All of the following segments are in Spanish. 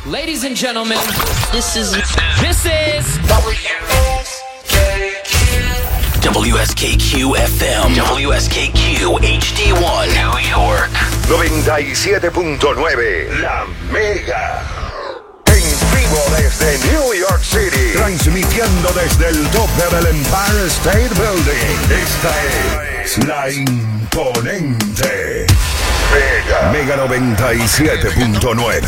Ladies and gentlemen, This is WSKQ FM, WSKQ HD1, New York. 97.9, La Mega. En vivo desde New York City. Transmitiendo desde el tope del Empire State Building. Esta es la imponente Mega 97.9.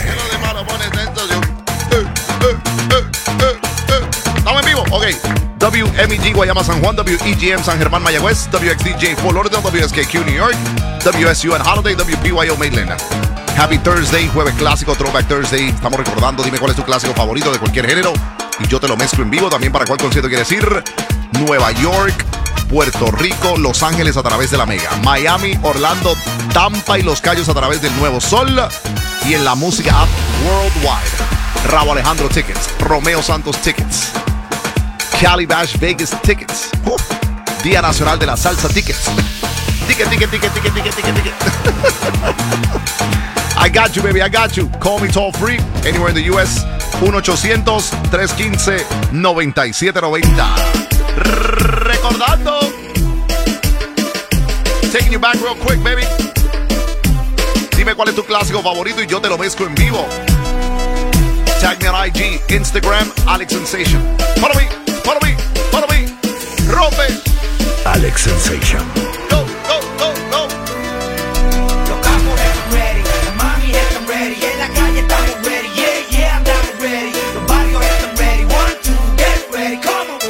Estamos en vivo, ok. WMEG Guayama San Juan, WEGM San Germán Mayagüez, WXDJ Fort Lauderdale, WSKQ New York, WSUN Holiday, WPYO Mainland. Happy Thursday, jueves clásico, Throwback Thursday. Estamos recordando, dime cuál es tu clásico favorito de cualquier género y yo te lo mezclo en vivo. También para cuál concierto quieres ir. Nueva York, Puerto Rico, Los Ángeles a través de la Mega, Miami, Orlando, Tampa y Los Cayos a través del Nuevo Sol. Y en la música app Worldwide, Rauw Alejandro Tickets, Romeo Santos Tickets, Cali Bash Vegas Tickets, Día Nacional de la Salsa Tickets. Ticket. I got you, baby, I got you. Call me toll free, anywhere in the U.S. 1-800-315-9790. Recordando. Taking you back real quick, baby. Dime cuál es tu clásico favorito y yo te lo mezclo en vivo. Tag me on IG, Instagram, Alex Sensation. Follow me. Rompe. Alex Sensation. Go. Los capos están ready, las mami están ready, en la calle estamos ready, yeah, andamos ready. Los barrios están ready, 1, 2, get ready, come on.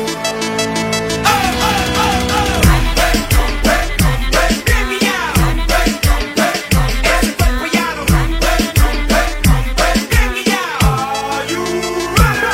Bring me out. Ese cuerpo ya lo rompe. Bring me out. Are you ready?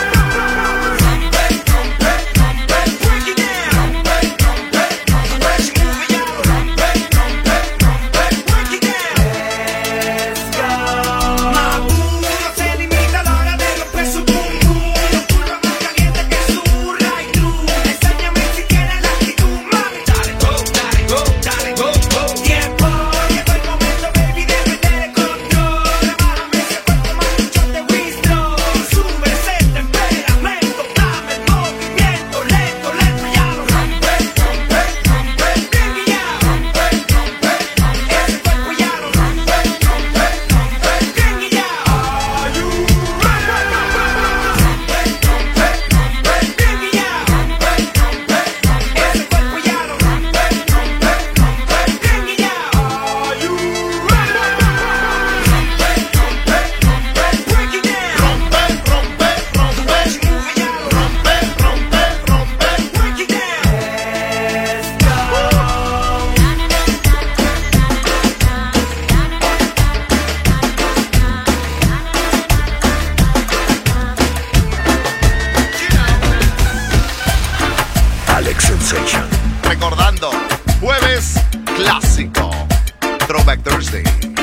Break it down. Fresh movie ya lo rompe. Break it down. Let's go. Maduro se limita a la hora de romper su pum pum. Los curvas más calientes que su right through. Enséñame si quieres la actitud, mami. Dale go. Tiempo, llegó el momento, baby, de perder el control. Bájame ese cuerpo, mami, yo te withdraw. Sube ese temperamento, dame el movimiento, lento, ya lo rompe. Bring me out. Ese cuerpo ya lo rompe. Bring me out. Are you ready? Bring me out. Ese cuerpo ya lo rompe. Bring me out. Are you ready? Break it down. Rompe. Fresh movie ya lo rompe. Break it down. Let's go. Alex Sensation. Recordando, jueves clásico, Throwback Thursday.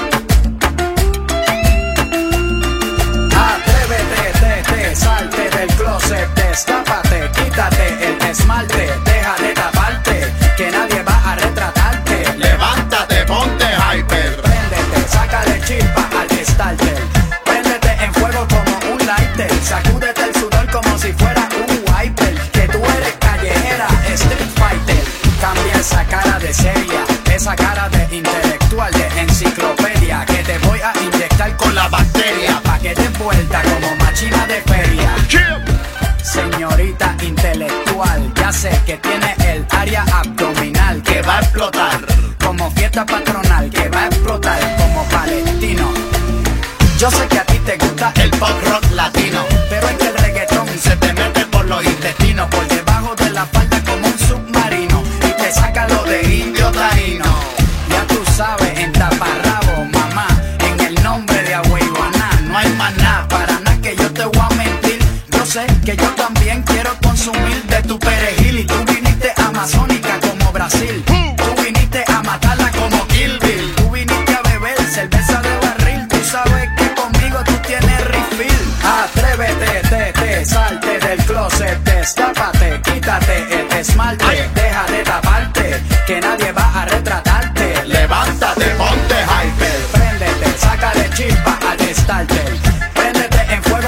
Atrévete, salte del closet, destápate, quítate el esmalte, deja de taparte, que nadie va a retratarte. Levántate, ponte hyper. Préndete, sácale chispa al starter, préndete en fuego como un lighter, sacúdete el sudor como si fuera un wiper, que tú eres callejera, street fighter. Cambia esa cara de seria, esa cara de intelectual, de enciclopedia, que te voy a inyectar con la bacteria, pa' que te vuelta como machina de feria. Señorita intelectual, ya sé que tiene el área abdominal que va a explotar, como fiesta patronal que va a explotar como palestino. Yo sé que a ti te gusta el pop rock latino, pero es que el reggaetón se te mete por los intestinos, por debajo de la falda como un submarino, y te saca lo de indio taíno. Ya tú sabes, en taparrabo, mamá, en el nombre de Agüeyuaná, no hay más nada, para nada que yo te voy a mentir. Yo sé que yo también quiero consumir de tu perejil, y tú viniste amazónica como Brasil, tú viniste a matarla como Kill Bill, tú viniste a beber cerveza de barril, tú sabes que conmigo tú tienes refill. Atrévete, salte del closet, destápate, quítate el esmalte, deja de taparte, que nadie va a retratarte. Levántate, ponte hyper, préndete, sácale chispa al starter, préndete en fuego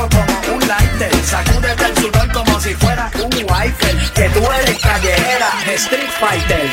Street Fighter.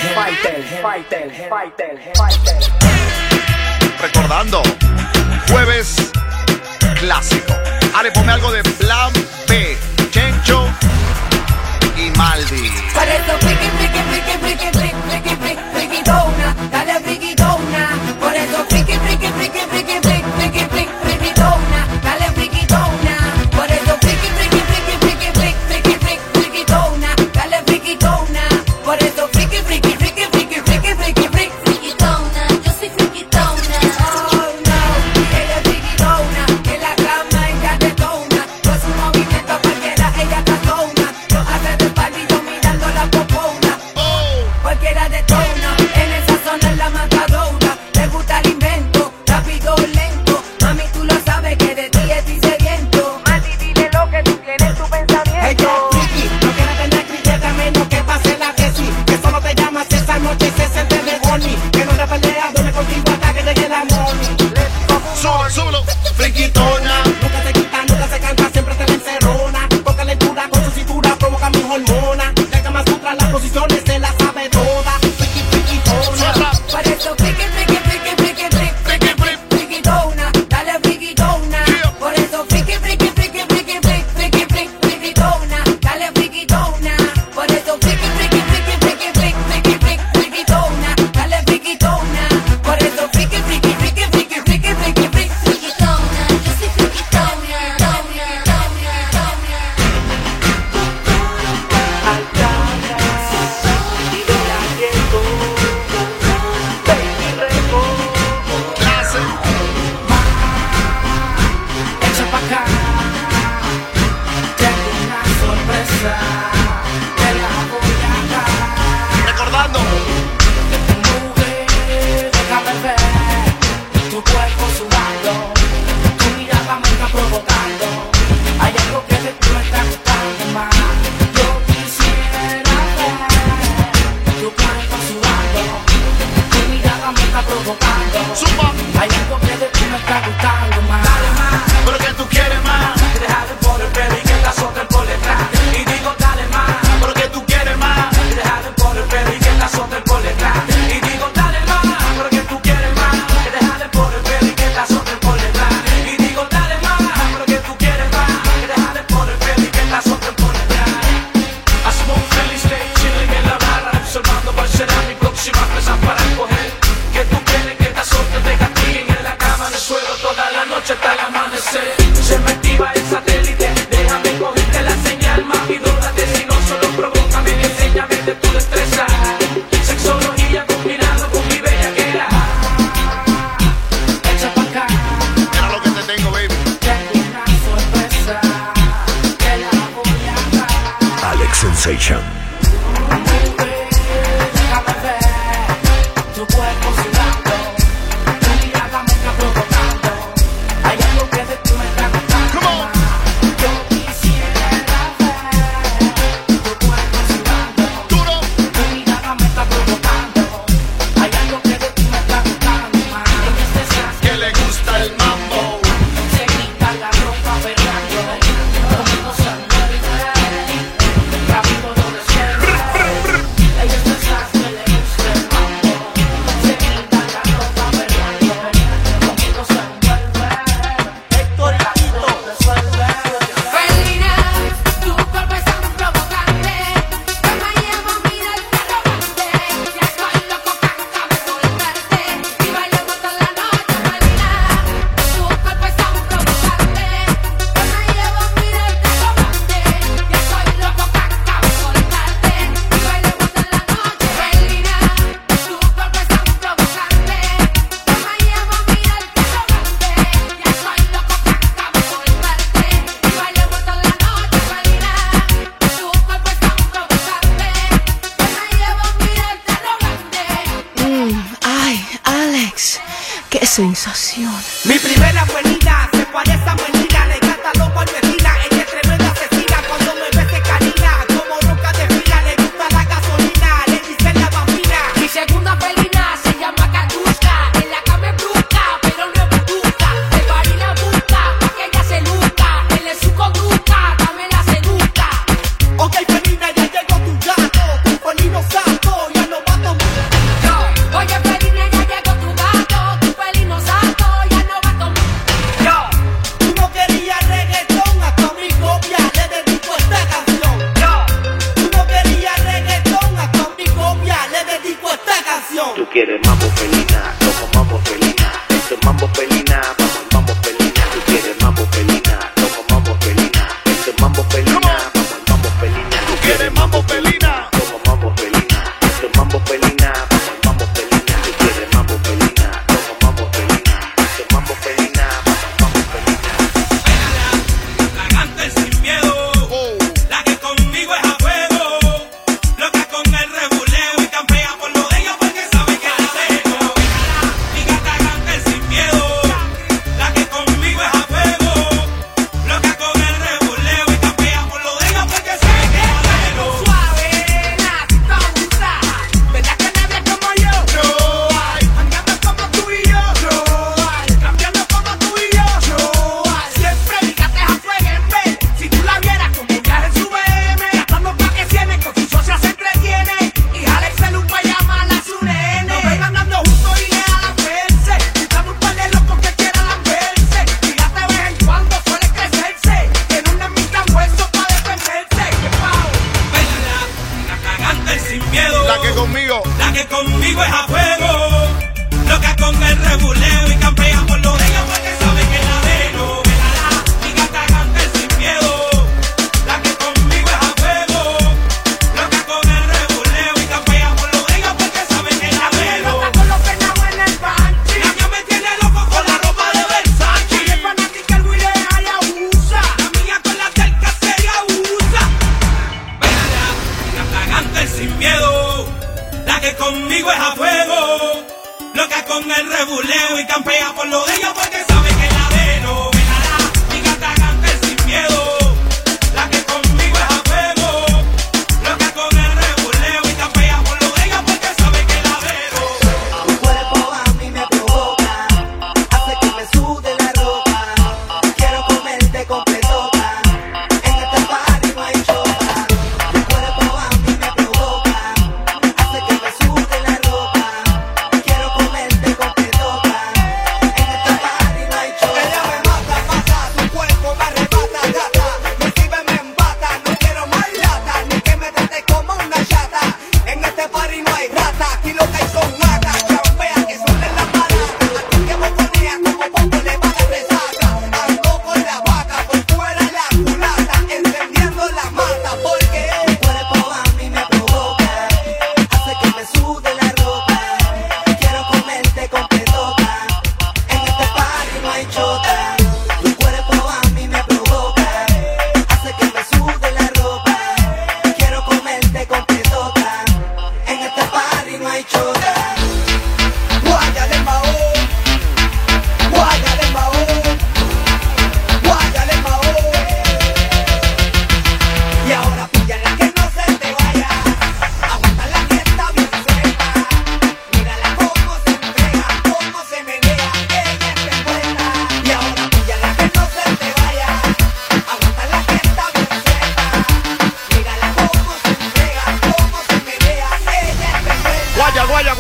Recordando, jueves clásico. Ale, ponme algo de Plan B, Chencho y Maldi. Por eso friki, friki, friki, friki, friki, friki, friki, frikitona, dale frikitona. Por eso friki, friki, friki, friki, friki, friki, friki, frikitona, dale frikitona. Por eso friki, friki, friki, friki, friki, friki, friki, frikitona, dale frikitona. Por eso friki, friki, friki, friki, friki, friki, friki, frikitona. Yo soy frikitona. Oh no, ella es frikitona. En la cama ella detona. Con su movimiento cualquiera ella tatona. Lo hace de palito mirando la popona. Cualquiera detona. En esa zona es la matadora. Le gusta el invento, rápido o lento. Mami, tú lo sabes que de ti estoy sediento. Mami, dile lo que tú tienes en tu pensamiento. Ella es friki, no quiere tener critica menos que pase la tesis. Que solo te llamas esa noche y se siente de horny. Que no te peleas, duerme contigo hasta que llegue la morning. Súbelo, súbelo, friquitona. Nunca se quita, nunca se cansa, siempre te la encerrona. Toca lectura con su cintura, provoca mis hormonas. Ya que más contra las posiciones se la sabe toda. Friki, frikitona. Por eso friki, friki, friki, friki, friki, friki, friki, frikitona, dale frikitona. Por eso friki, friki, friki, friki, friki, friki, friki, frikitona, dale frikitona. Por eso friki, friki, friki, friki, friki, friki, friki, frikitona, dale frikitona. Por eso friki, friki, friki, friki, friki, friki, friki, frikitona. Yo soy frikitona. Echa pa' acá, tengo una sorpresa, te la voy a dar. Recordando, Mujer, déjame ver tu cuerpo sudando, tu mirada me está provocando. Hay algo que de tú me está gustando más. Yo quisiera ver tu cuerpo sudando, tu mirada me está provocando. Hay algo que de tú me está gustando más. Dale más, pero que tú quieres más. déjate por el pelo y que la azoten por detrás. Y digo dale más, Pero que tú quieres más. déjate por el pelo y que la azoten por detrás. Y digo dale más, pero que tú quieres más. Déjate por el pelo y que la azoten por detrás. Y digo dale más, pero que tú quieres más. Déjate por el pelo y que la azoten por detrás. I smoke Philly, stay chilling en la barra, observando cuál será mi próxima presa para escoger. Que tú quieres que te azoten, te castiguen en la cama, en el suelo toda la noche hasta el amanecer. Se me activa el satélite, déjame cogerte la señal, mami, dódate, si no solo provócame, enséñame de tu destreza. Sexología combinado con mi bellaquera. Echa pa' acá, Mira lo que te tengo, baby. tengo una sorpresa, te la voy a dar. Alex Sensation. Déjame ver tu cuerpo sudando, tu mirada me está provocando. Hay algo que de tú me está gustando. Come on. Yo quisiera ver tu cuerpo sudando, Duro. tu mirada me está provocando. Hay algo que de tú me está gustando más. En este saco Que le gusta el mambo. se quita la ropa perreando, conmigo se envuelve, rápido lo resuelve. Ella es esa que le gusta el mambo, se quita la ropa perreando, conmigo se envuelve. Héctor Tito resuelve. Felina, tu cuerpo es tan provocante, que me llevo a mirar arrogante. Ya estoy loco que acabe soltarte y bailemos toda la noche. Felina, tu cuerpo es tan provocante, que me llevo a mirar arrogante. Ya estoy loco que acabe soltarte y bailemos toda la noche. Felina, tu cuerpo es tan provocante, que me llevo a mirar arrogante. Ya estoy loco que acabe soltarte y bailemos toda la noche. Felina, tu cuerpo es tan provocante, que me llevo a mirarte arrogante. Ay, Alex, qué sensación. Mi primera abuelita se parece a Melina, le encanta lo por vecina, ella es tremenda asesina, cuando me ve se carina, como roca de fila, le gusta la gasolina, le dice la bambina. Mi segunda felina se llama Katushka, en la cama es brusca, pero no es butuca. El party la busca, pa' que ella se luzca, él es su conducta, dame la seduzca. Ok, Felina, ya llegó tu gato, un felino sapo,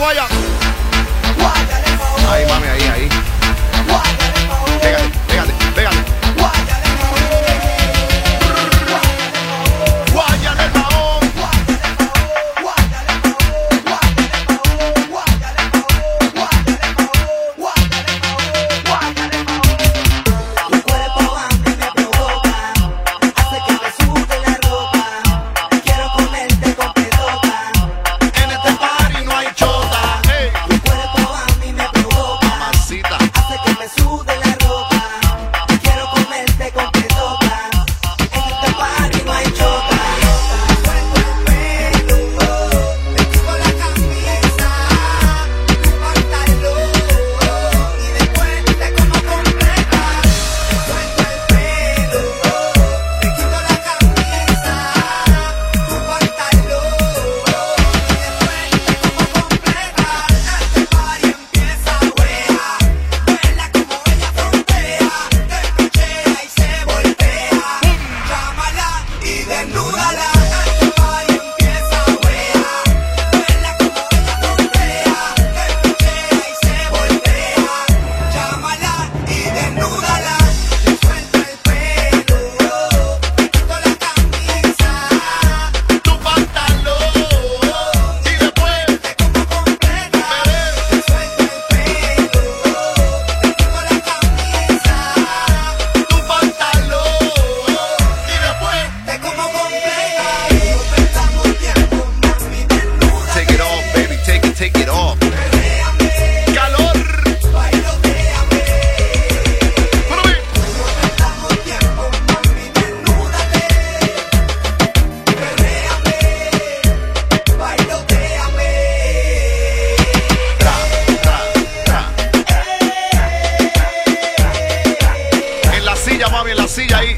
guaya. Ahí, mami, ahí. Pégate. Guaya en el baón. Tu cuerpo a mí me provoca, hace que me sude la ropa. Quiero comerte completota. En este party no hay chota. Hey. Tu cuerpo a mí me provoca, Mamacita. hace que me sude la ropa. Quiero comerte completota. En este party no hay chota. Suelto el pelo, me quito la camisa, tu pantalón y después te como completa. Suelto el pelo, me quito la camisa, tu pantalón y después te como completa. Este party empieza wea, verla como ella frontea, te pichea y se voltea. Llámala y desnúdala. Este party empieza wea, verla como ella frontea, te pichea y se voltea. Llámala y desnúdala. Suelta el pelo, me quito la camisa, Tu pantalón. Y después. te como completa. Suelta el pelo, me quito la camisa, Tu pantalón. Y después. te como completa. No perdamos tiempo, mami, desnuda. Take it off, baby. Take it off. Calor. Bailoteame. Bueno, bien. No perdamos tiempo, mami, desnúdate. Perréame, bailoteame. En la silla, mami, en la silla ahí.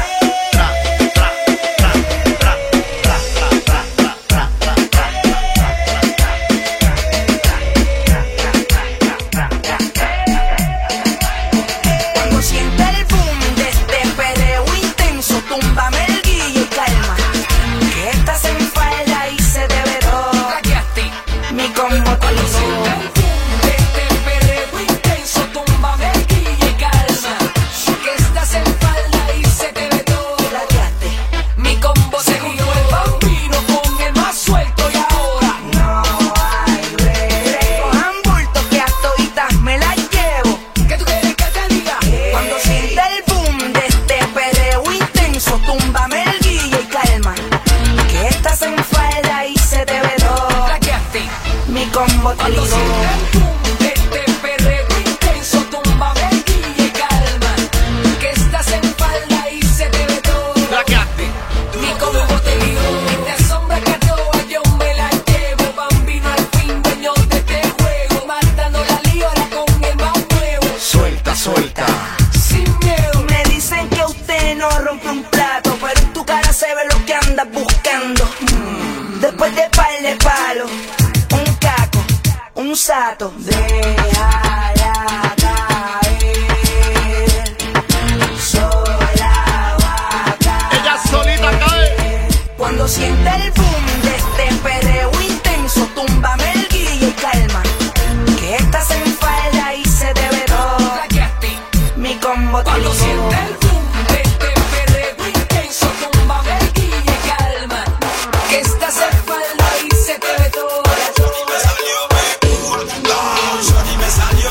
Cuando sienta el boom de este perreo intenso, túmbame el guille y calma. Que estás en falda y se te ve todo. Mi combo te lo sienta el boom de este perreo intenso, túmbame el guille y calma. Que estás en falda y se te ve todo. Mi combo te dio el bambino con el más suelto y ahora no hay regreso. Cojan bultos que a toditas me las llevo. ¿Qué tú quieres que te diga? Cuando sienta el boom de este perreo intenso, túmbame el guille y calma. Que estás en falda y se te ve todo. Mi combo te Cuando ligó. sienta el boom de este perreo intenso, túmbame el guille y calma. Que estás en falda y se te ve todo. Mi combo te ligó. Esta sombra que a todas yo me la llevo. Bambino al fin, dueño de este juego. Matando la lío ahora con el más nuevo. Suelta. Sin miedo. Me dicen que usted no rompe un plato, pero en tu cara se ve lo que andas buscando. Después de par de palos, un caco, un sato, déjala caer. Sola va a caer. Ella solita cae. Cuando sienta el boom de este perreo intenso, túmbame el guille y calma. Que estás en falda y se te ve todo. Mi combo te Cuando ligó. sienta el boom de este perreo intenso, túmbame el guille y calma. Que estás en falda y se te ve todo. Shorty me salió.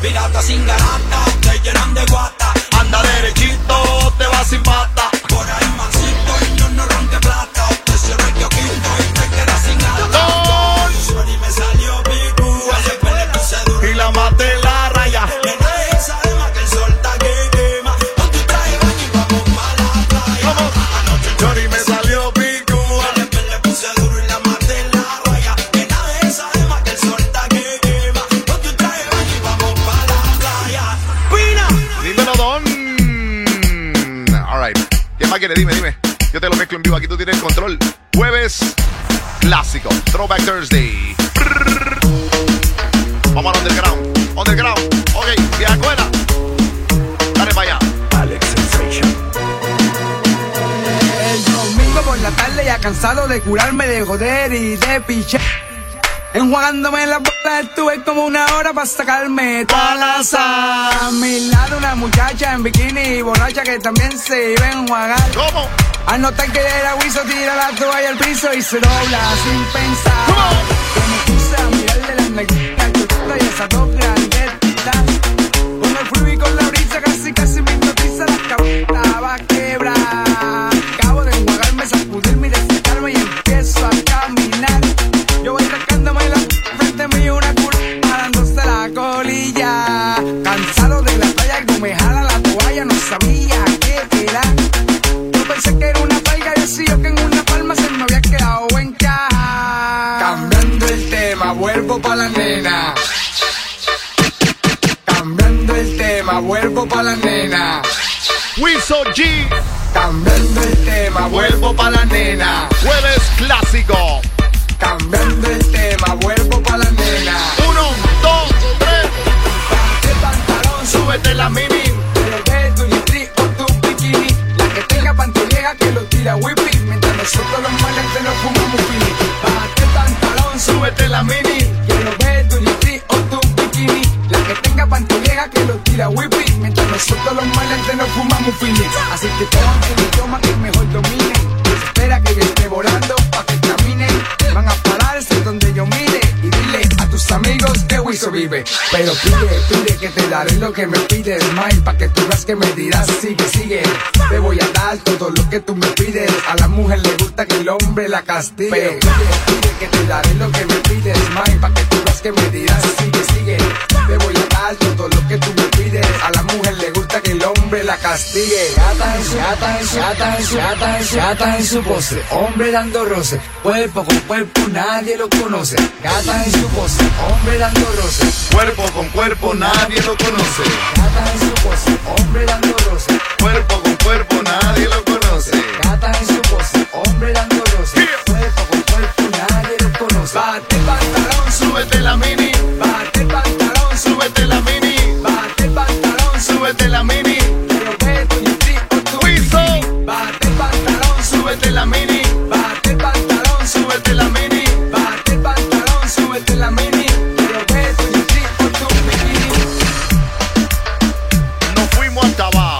Pirata sin garata, te llenan de guata. Anda derechito, te vas sin pata. Por ahí mansito y no ronque plata. Te cierro el quioquito y te quedas sin gata. Y me salió picu, después le puse duro y la maté en la raya. Que nadie sabe más que el sol está que quema. Con tu traje baño y vamos pa' la playa. Anoche Johnny me salió picu. después le puse duro y la maté en la raya. Que nadie sabe más que el sol está que quema. Con tu traje baño y vamos pa' la playa. ¡Pina! Dímelo, Don. Alright. ¿Quién más quiere? Dime. Yo te lo mezclo en vivo. Aquí tú tienes el control. Jueves clásico. Throwback Thursday. Vamos al underground. Ok, vieja escuela. Dale para allá. Alex Sensation. El domingo por la tarde ya cansado de curarme de joder y de pichar. Enjuagándome las bolas estuve como una hora para sacarme toda la sal. A mi lado una muchacha en bikini borracha que también se iba a enjuagar. ¿Cómo? Al notar que era Wiso tira la toalla al piso y se dobla sin pensar. Que me puse a mirarle las nalguitas al chuchito y esas dos grandes tetas. Con el fluido y con la brisa casi me hipnotiza la cabeza va a quebrar. Acabo de enjuagarme, sacudirme y refrescarme y empiezo a caminar. Yo voy rascándome la frente mío una curva dándose la colilla. Cansado de la playa que me jala la toalla, no sabía qué era. Yo pensé que era una palga y decía que en una palma se me había quedado en caja. Cambiando el tema, vuelvo pa' la nena. Cambiando el tema, vuelvo pa' la nena. Wiso G. Cambiando el tema, vuelvo pa' la nena. Jueves clásico. Cambiando el tema, vuelvo pa' la nena. 1, 2, 3. Bájate el pantalón, Súbete la mini. pero ve tu litri o tu bikini. La que tenga pantollega que lo tira whippy. Mientras nosotros los maleantes nos fumamos fini. Bájate el pantalón, Súbete la mini. quiero ver tu litri o tu bikini. La que tenga pantollega que lo tira whippy. Mientras nosotros los maleantes nos fumamos fini. Así que toma que mejor domine. Espera que yo esté volando pa' que caminen. Van a pararse donde yo mire. Y dile a tus amigos que Wiso vive. Pero pide que te daré lo que me pides, Smile, pa' que tú veas que me dirás, sigue. Te voy a dar todo lo que tú me pides. A la mujer le gusta que el hombre la castigue. Pero pide que te daré lo que me pides, Smile, pa' que tú veas que me dirás, sigue. Te voy a dar todo lo que tú me pides. A la mujer le gusta que el hombre la castigue. Gata en su pose, hombre dando roce. Cuerpo con cuerpo nadie lo conoce. Gata en su pose, hombre dando roce. Cuerpo con cuerpo nadie lo conoce. Gata en su pose, hombre dando roce. Cuerpo con cuerpo nadie lo conoce. Gata en su pose, hombre dando roce. Cuerpo con cuerpo nadie lo conoce. Bate el pantalón, Súbete la mini. bate el pantalón, Súbete la mini. bate el pantalón, Súbete la mini. quiero ver tu litri o tu Wiso. bikini. Bate el pantalón, Súbete la mini. bate el pantalón, Súbete la mini. bate el pantalón, súbete la mini. Quiero ver tu litri o tu bikini. Nos fuimos hasta abajo.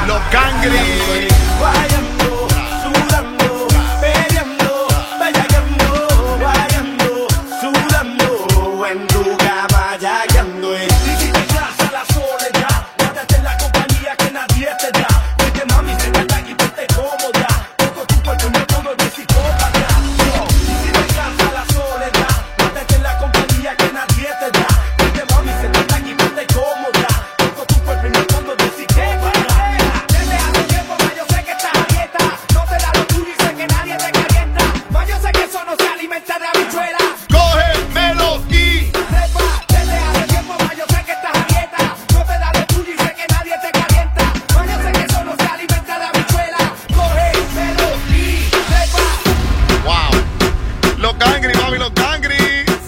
Los Cangri. Guayando, sudando, peleando, bellaqueando, guayando, sudando, en tu cama yaqueando. Y si te cansa la soledad, quédate en la compañía que nadie te da. Vete mami, se trata y vete cómoda. Toco tu cuerpo y me pongo de psicópata. Y si te cansa la soledad, quédate en la compañía que nadie te da. Vete mami, se trata y vete cómoda. Toco tu cuerpo y me pongo de psicópata. Desde hace tiempo, ma, yo sé que estás a dieta. No te da lo tuyo y sé que nadie te calienta. Ma, yo sé que eso no se alimenta de habichuelas. Cógemelo y Desde hace tiempo, ma, yo sé que estás a dieta. No te da lo tuyo y sé que nadie te calienta. Ma, yo sé que eso no se alimenta de habichuelas. Cógemelo y sepa. wow. Los Cangri, mami, los Cangri.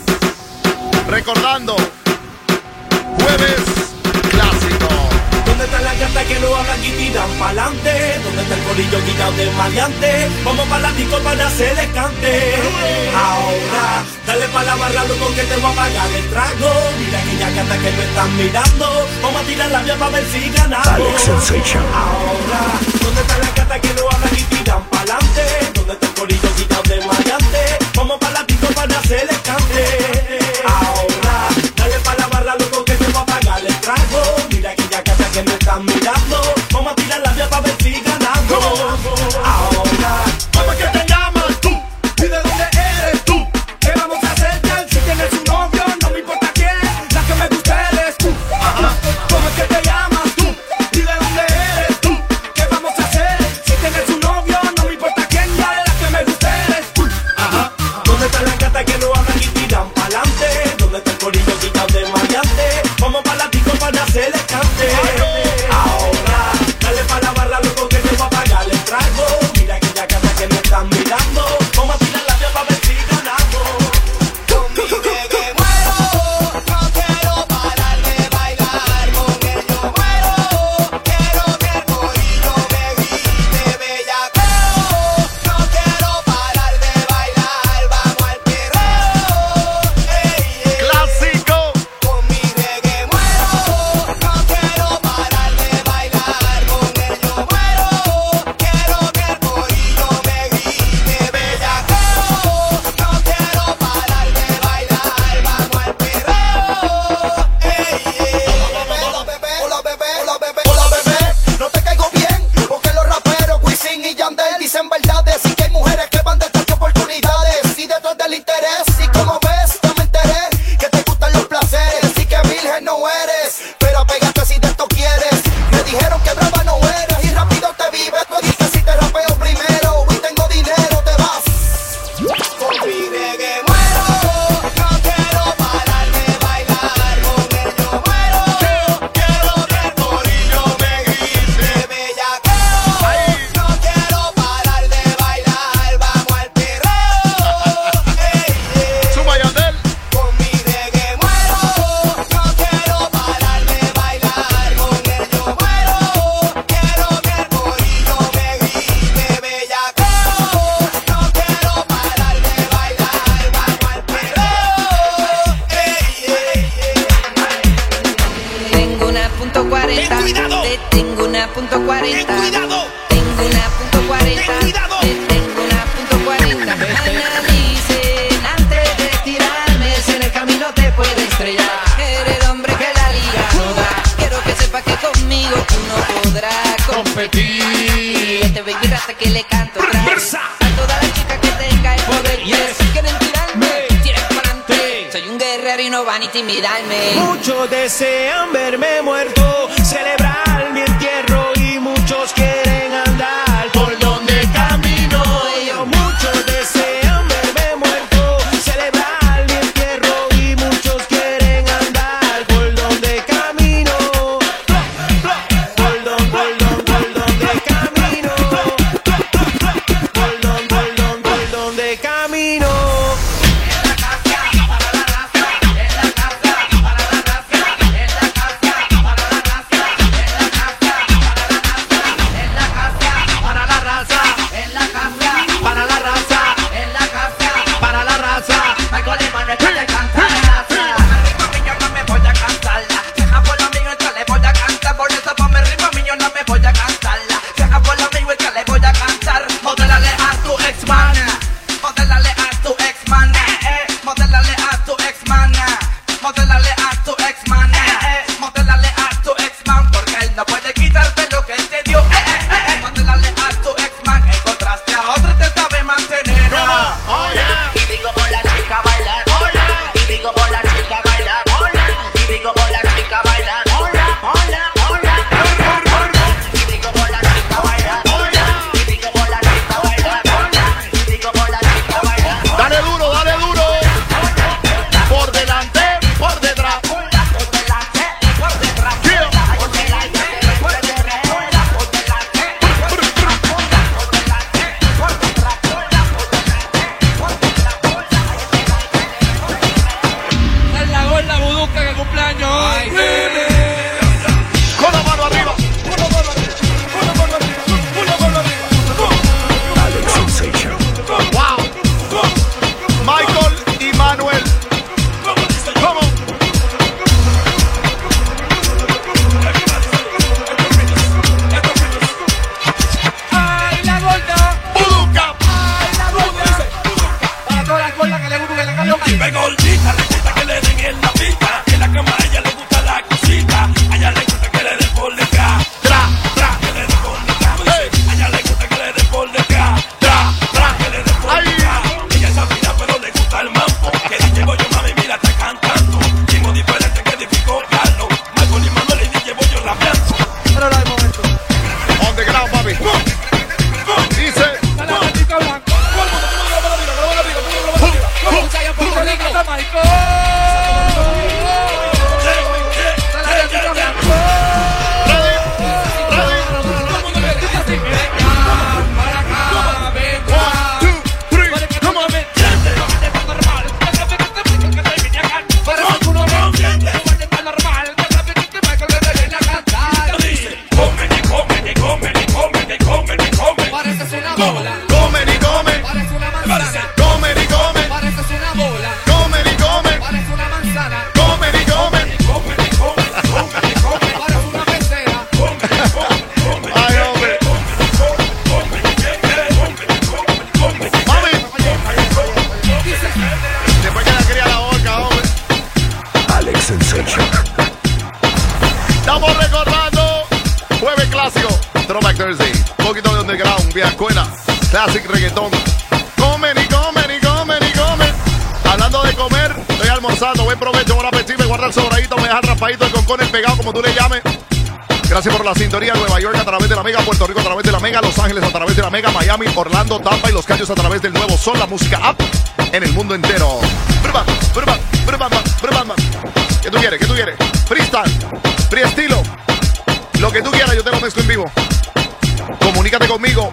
Recordando, jueves clásico. ¿Dónde están las gatas que no hablan y tiran pa'lante? ¿Dónde está el colillo quitado de maleante? Vamos pa' la disco para hacerle cante. Ahora, dale pa' la barra, loco, que te voy a pagar el trago. Mira aquellas gatas que me están mirando. Vamos a tirar la vía pa' ver si ganamos. Alex Sensation. Ahora, ¿dónde están las gatas que no hablan y tiran pa'lante? ¿Dónde está el colillo quitado de maleante? Vamos pa' la disco para hacerle cante. Ahora, dale pa' la barra, loco, que te voy a pagar el trago. Mira aquella casa que me están mirando. Vamos a tirar la vía pa' ver si ganamos. Ahora, ¿cómo es que te llamas tú? ¿Y de dónde eres tú? ¿Qué vamos a hacer, girl? Si tienes un novio, no me importa quién. La que me gusta eres tú. ¿Cómo es que te llamas tú? ¿Y de dónde eres tú? ¿Qué vamos a hacer? Si tienes un novio, no me importa quién. Dale, la que me gusta eres tú. ¿Dónde están las gatas que no hablan y tiran pa'lante? ¿Dónde está el corillo quitado de maleante? Vamos pa' la disco para hacerle cante. Ahora, dale pa' la barra, loco, que te voy a pagar el trago. Mira aquella gata que me están mirando. Vamos a tirar la vía pa' ver si ganamos. Conmigo que muero, no quiero parar de bailar. Con él yo muero, quiero que el corillo me grite bellaqueo. No quiero parar de bailar, vamos al perreo. Clásico. Con mi reggae muero, no quiero parar de bailar. Con él yo muero, quiero que el corillo me grite bellaqueo. No quiero parar de bailar, vamos al perreo. Hola bebé, hola bebé, hola bebé. No te caigo bien, porque los raperos Wisin y Yandel dicen verdades. Y que hay mujeres que van detrás de oportunidades y detrás del interés. Y como ves, ya me enteré que te gustan los placeres y que virgen no eres, pero pégate si de esto quieres. Me dijeron que brava no eres y rápido te vives. Tú dije si te rapeo primero y tengo dinero te vas. Con mi reggae muero, no quiero parar de bailar. Con él yo muero, quiero que el corillo me grite bellaqueo. No quiero parar de bailar, vamos al perreo. Suma Yandel. Con mi reggae muero, no quiero parar de bailar. Con él yo muero, quiero que el corillo me grite bellaqueo. No quiero parar de bailar, vamos al perreo. Tengo una punto 40. Ten cuidado. Tengo una punto 40. ¡Ten cuidado! Tengo una punto 40. Ten cuidado. Tengo una punto 40. Ana dicen antes de tirarme, si en el camino te puede estrellar. Eres el hombre que la liga no da. Quiero que sepas que conmigo tú no podrás competir. Este baby rata que le canto otra vez. A todas las chicas que tenga el poder. Yes. Si quieren tirarme, tiren para adelante. Soy un guerrero y no van a intimidarme. Muchos desean verme muerto, celebrar mi entierro y muchos quieren andar por donde camino. Ellos muchos desean verme muerto, celebrar mi entierro y muchos quieren andar por donde camino. Por donde camino. Por donde camino. Throwback Thursday. Un poquito de underground, vieja escuela. Classic reggaetón. Comen y comen y comen y comen. Hablando de comer, estoy almorzando. Buen provecho, buen apetito. Me guarda el sobradito, me deja el raspadito, el concón, el pegado, como tú le llames. Gracias por la sintonía. Nueva York a través de la Mega, Puerto Rico a través de la Mega, Los Ángeles a través de la Mega, Miami, Orlando, Tampa y Los Cayos a través del Nuevo Sol, la música app en el mundo entero. ¿Qué tú quieres? ¿Qué tú quieres? Freestyle, free estilo. Lo que tú quieras, yo te lo mezclo en vivo. Comunícate conmigo,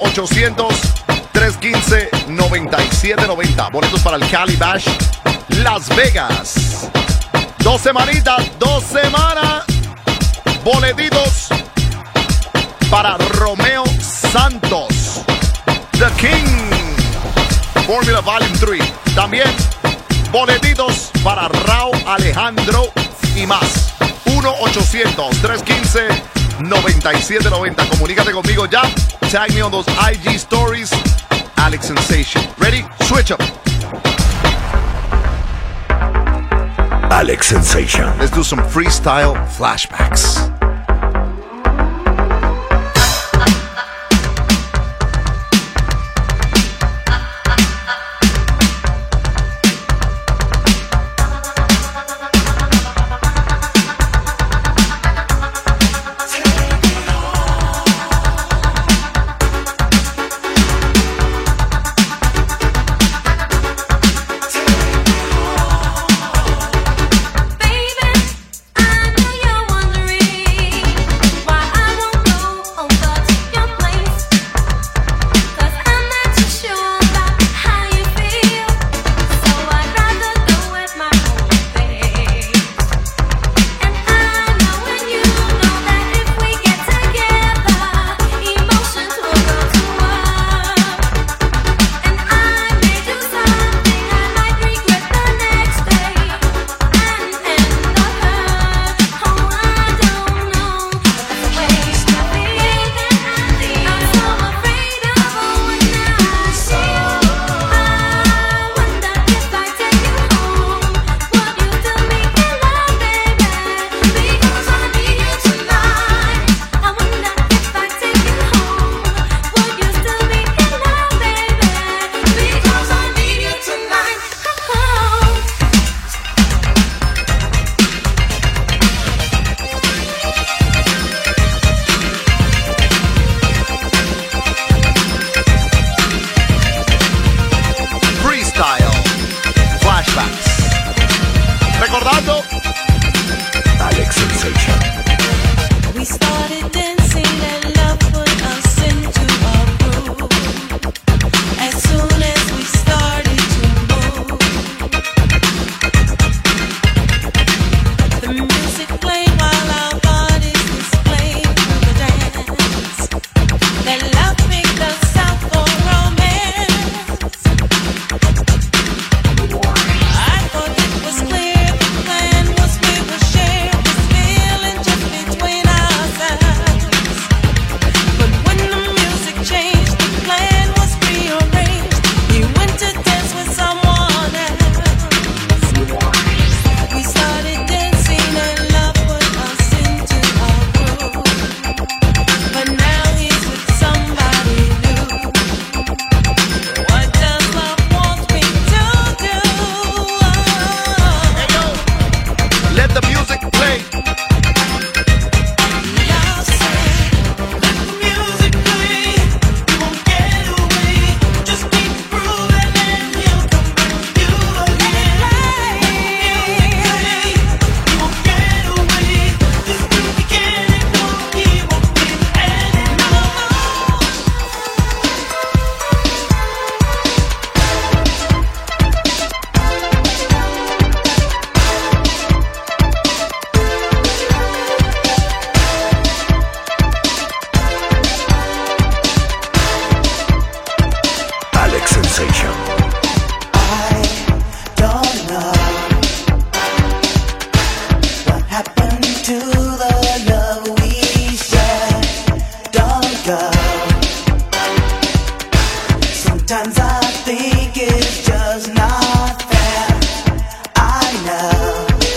1-800-315-9790. Boletos para el Cali Bash Las Vegas. 2 semanitas, 2 semanas. Boletitos para Romeo Santos, The King, Formula Volume 3. También boletitos para Rauw Alejandro y más. 1-800-315-9790. Comunícate conmigo ya. Tag me on those IG stories. Alex Sensation. Ready? Switch up. Alex Sensation. Let's do some freestyle flashbacks. Baby, I know you're wondering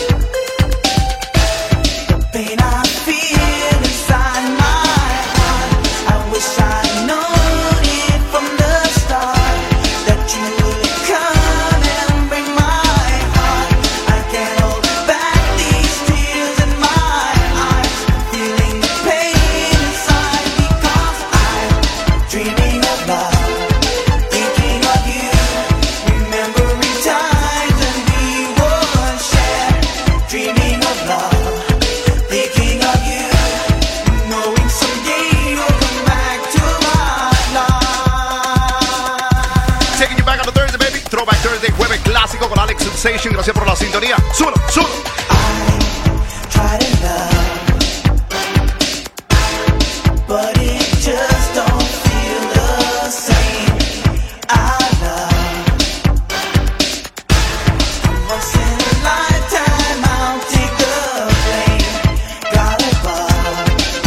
pain I feel inside my heart. Sensation. Gracias por la sintonía. Súbelo, súbelo. Try to love, but it just don't feel the same. Our love, once in a lifetime, I'll take the blame. God above,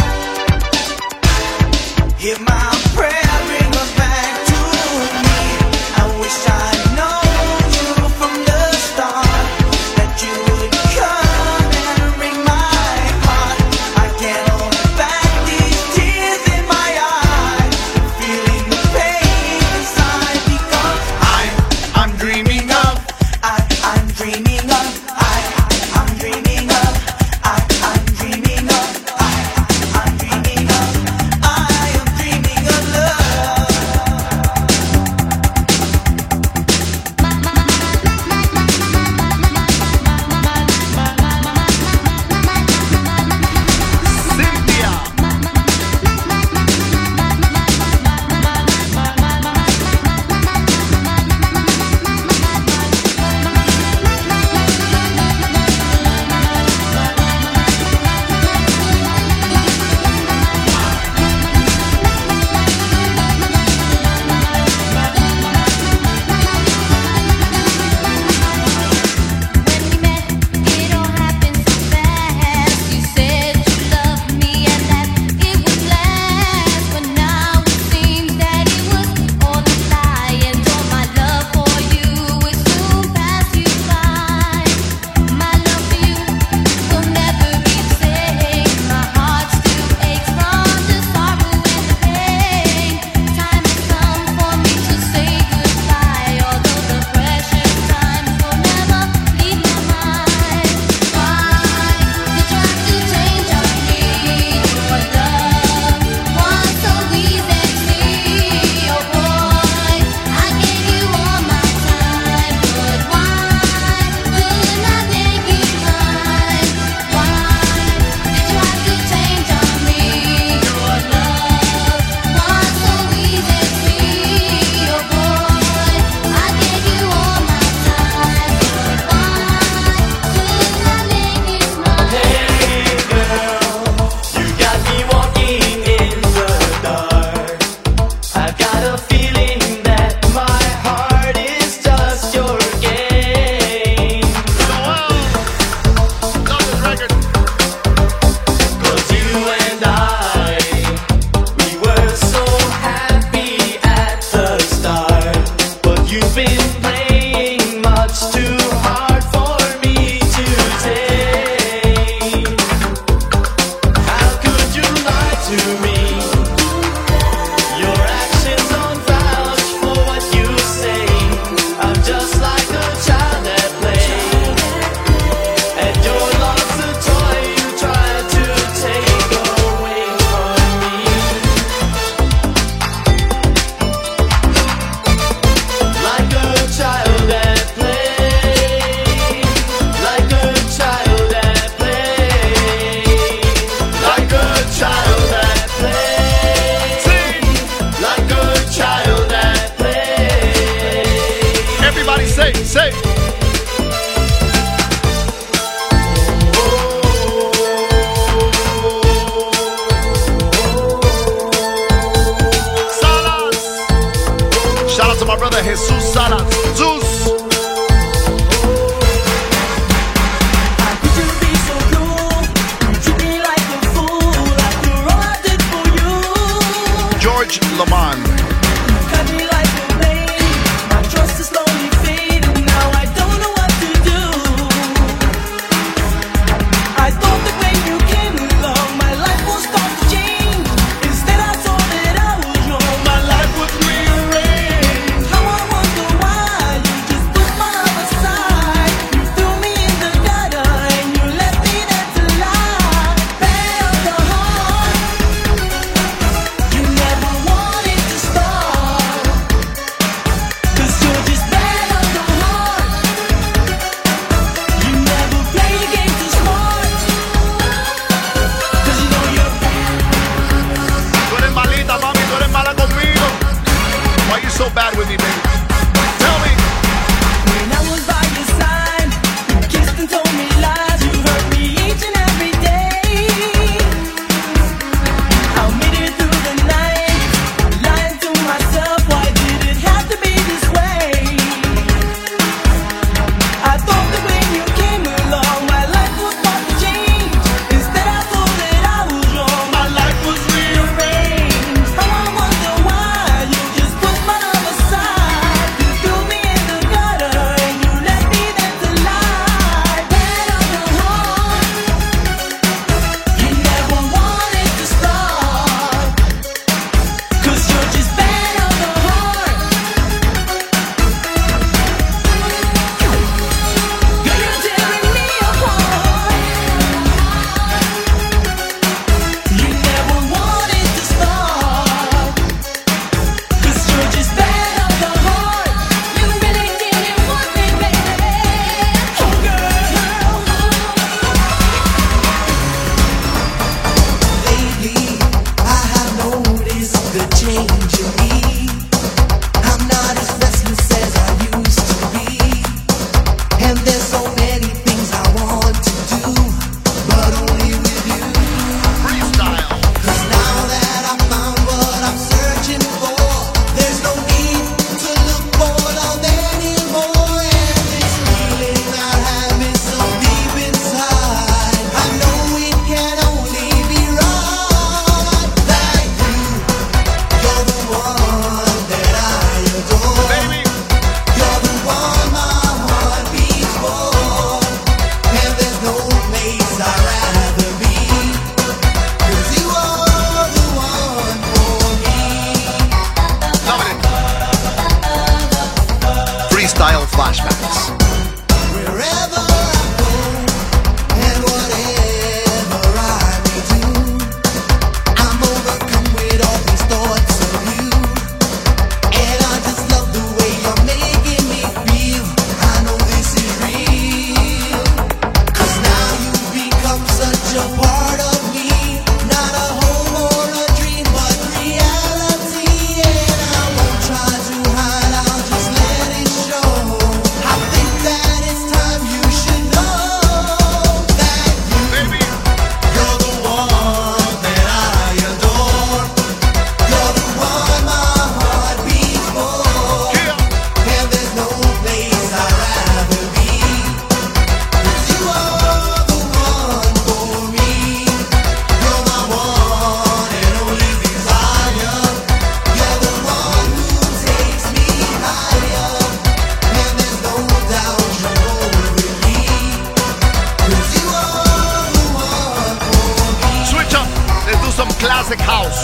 hear my prayer, bring her back to me. I wish I'd known you from the start, that you would come and ring my heart. I can't hold back these tears in my eyes, feeling the pain inside because I'm dreaming of, I'm dreaming of, I'm dreaming of, I'm dreaming of, I'm dreaming of, I am dreaming of love. Cynthia. When we met, it all happened so fast. You said you loved me and that it would last, but now it seems that it was all a lie, and all my love for you will soon pass you by. My love for you will never be the same. My heart still aches from the sorrow and the pain. Time has come for me to say goodbye, although the precious times will never leave my mind. Why you try to change on me? Your love was so easy to see. Oh boy, I gave you all my time, but why couldn't I make you mine? Why you try to change on me? Your love was so easy to see. Oh boy, I gave you all my time, but why couldn't I make you smile? Hey girl, you got me walking in the dark. I've got a feeling that my heart is just your game. 'Cause you and we were so happy at the start, but you've been playing much too hard for me to take. How could you lie to me? Your actions don't vouch for what you say. I'm just like a child at play, and your love's a toy you try to take away from me. Like a child at play, like a child at play, like a child at play, like a child at play. Everybody say. Salas. Shout out to my brother Jesus Salas. Zeus. How could you be so cruel? You treat me like a fool after all I did for you. George Lamont. Cut me like a blade. My trust is slowly fading. Now I don't know what to do. I thought that when you came along, my life was start to change. Instead, I saw that I was wrong. My life was rearranged. Now I wonder why you just put my love aside. You threw me in the gutter and you left me there to lie. Bad of the heart. You never wanted to start. flashbacks. Wherever I go and whatever I may do, I'm overcome with all these thoughts of you. And I just love the way you're making me feel. I know this is real, 'cause now you've become such a part of me. Not a hope or a dream, but reality. And I won't try to hide, I'll just let it show. I think that it's time you should know that you're the one that I adore. You're the one my heart beats for. And there's no place I'd rather be. 'Cause you are the one for me. You're my one and only desire. You're the one who takes me higher. And there's no doubt you'll go with me. 'Cause you are the one for me. Switch up. Let's do some classic house.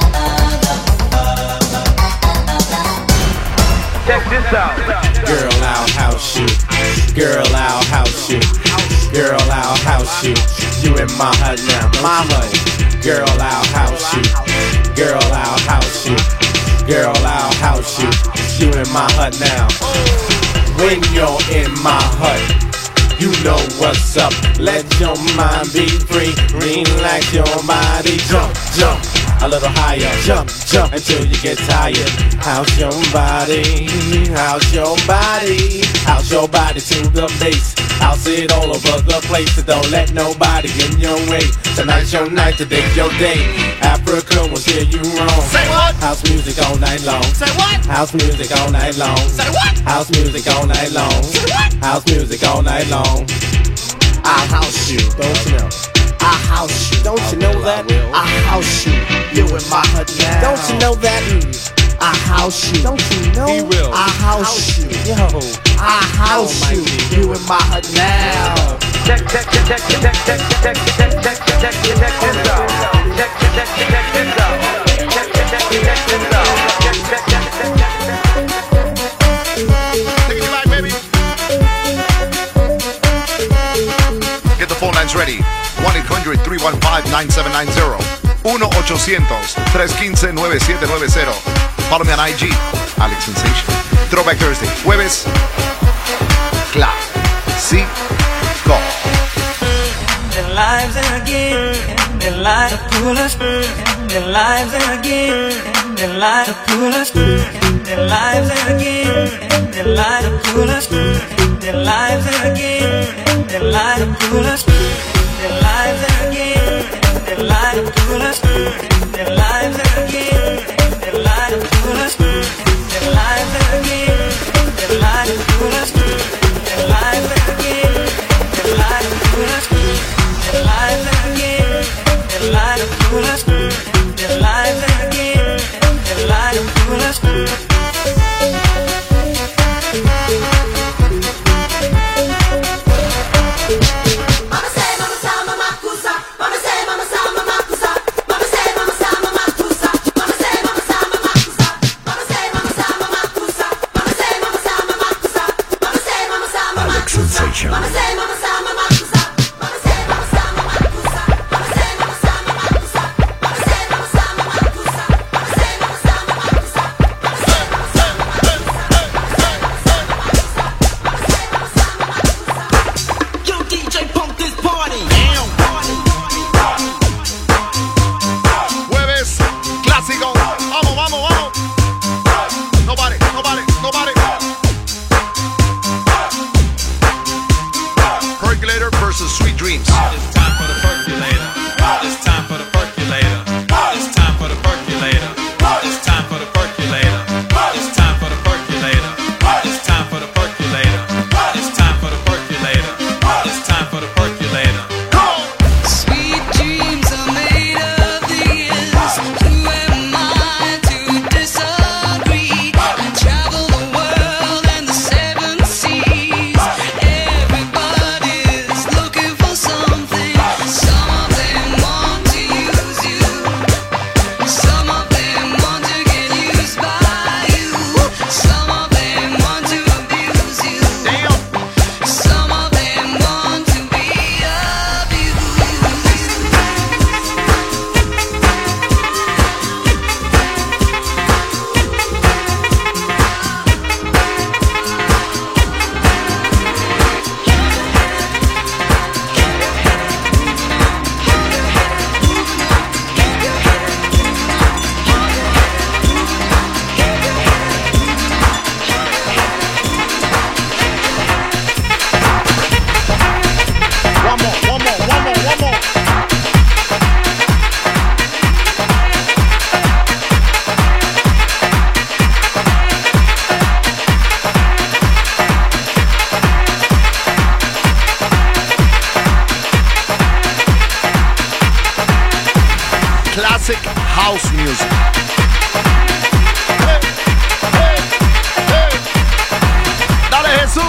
Check this out. Girl, I'll house you. Girl, I'll house you. Girl, I'll house you. You in my hut now, my hut. Girl, I'll house you. Girl, I'll house you. Girl, I'll house you. You in my hut now. When you're in my hut, you know what's up. Let your mind be free. Relax your body. Jump, jump. A little higher. Jump, jump until you get tired. House your body. House your body. House your body to the base. House it all over the place. So don't let nobody in your way. Tonight's your night, today's your day. Africa will steer you wrong. Say what? House music all night long. Say what? House music all night long. Say what? House music all night long. Say what? House music all night long. I house you. Don't you know? I house you. Don't you know that? I house you. You in my hut now. Don't you know that? I house you. Don't you know? He will. I house you. Yo. I house you. You in my hut now. Check this out. Check this out. Check this out. Take it back, baby. Get the phone lines ready. 1-800-315-9790. 1-800-315-9790. Follow me on IG, Alex Sensation. Throwback Thursday. Jueves, Clásico. Their lives again, their lives to pull us, their lives again, their lives to pull us, their lives again, their lives to pull us, their lives again, their lives to pull us, their lives again, their lives to pull us, their lives again, their lives to pull us, their lives again, their lives to pull us, their lives again, their lives to pull us. Their lives again, their lives to pull us. Their lives again, their lives to pull us. Mama say, mama sa, mama kusa. Mama say, mama sa, mama kusa. Mama say, mama sa, mama kusa. Mama say, mama sa, mama kusa. Mama say, mama sa, mama kusa. Mama say, mama sa, mama kusa. Mama say, mama sa, mama Alex kusa. Sensation. Mama say, mama sa, mama kusa. Mama say, mama sa, mama kusa. Mama say, mama sa, mama kusa. Mama say, mama sa, mama kusa. Mama say, mama sa, mama kusa. Mama say, mama sa, mama kusa. Yo, DJ, pump this party. Jueves, Clásico. Vamos, vamos, vamos. Nobody, nobody, nobody. Dale, Jesús.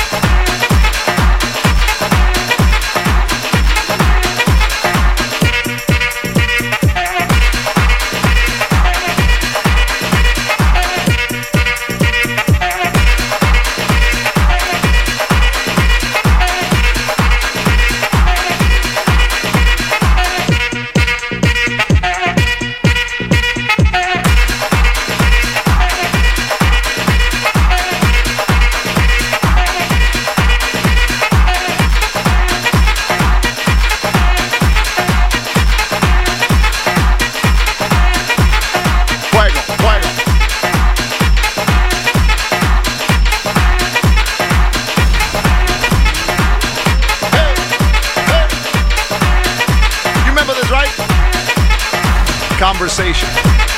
Conversation.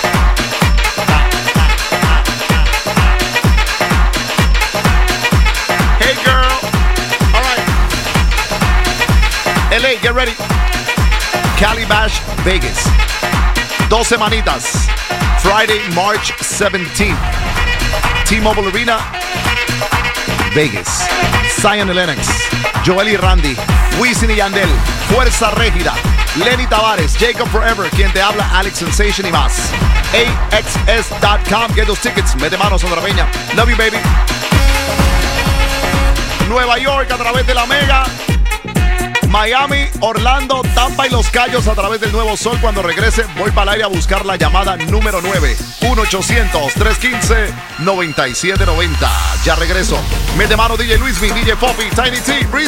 Hey girl. All right. LA, get ready. Cali Bash, Vegas. 2 semanitas. Friday, March 17th. T-Mobile Arena, Vegas. Zion y Lennox, Joel y Randy, Wisin y Yandel, Fuerza Régida, Lenny Tavares, Jacob Forever, quien te habla, Alex Sensation y más. AXS.com, get those tickets. Mete manos, Sandra Peña. Love you, baby. Nueva York a través de la Mega. Miami, Orlando, Tampa y Los Cayos a través del Nuevo Sol. Cuando regrese, voy para el aire a buscar la llamada número 9. 1-800-315-9790. Ya regreso. Mete mano DJ Luismi, DJ Poppy, Tiny T, Breeze.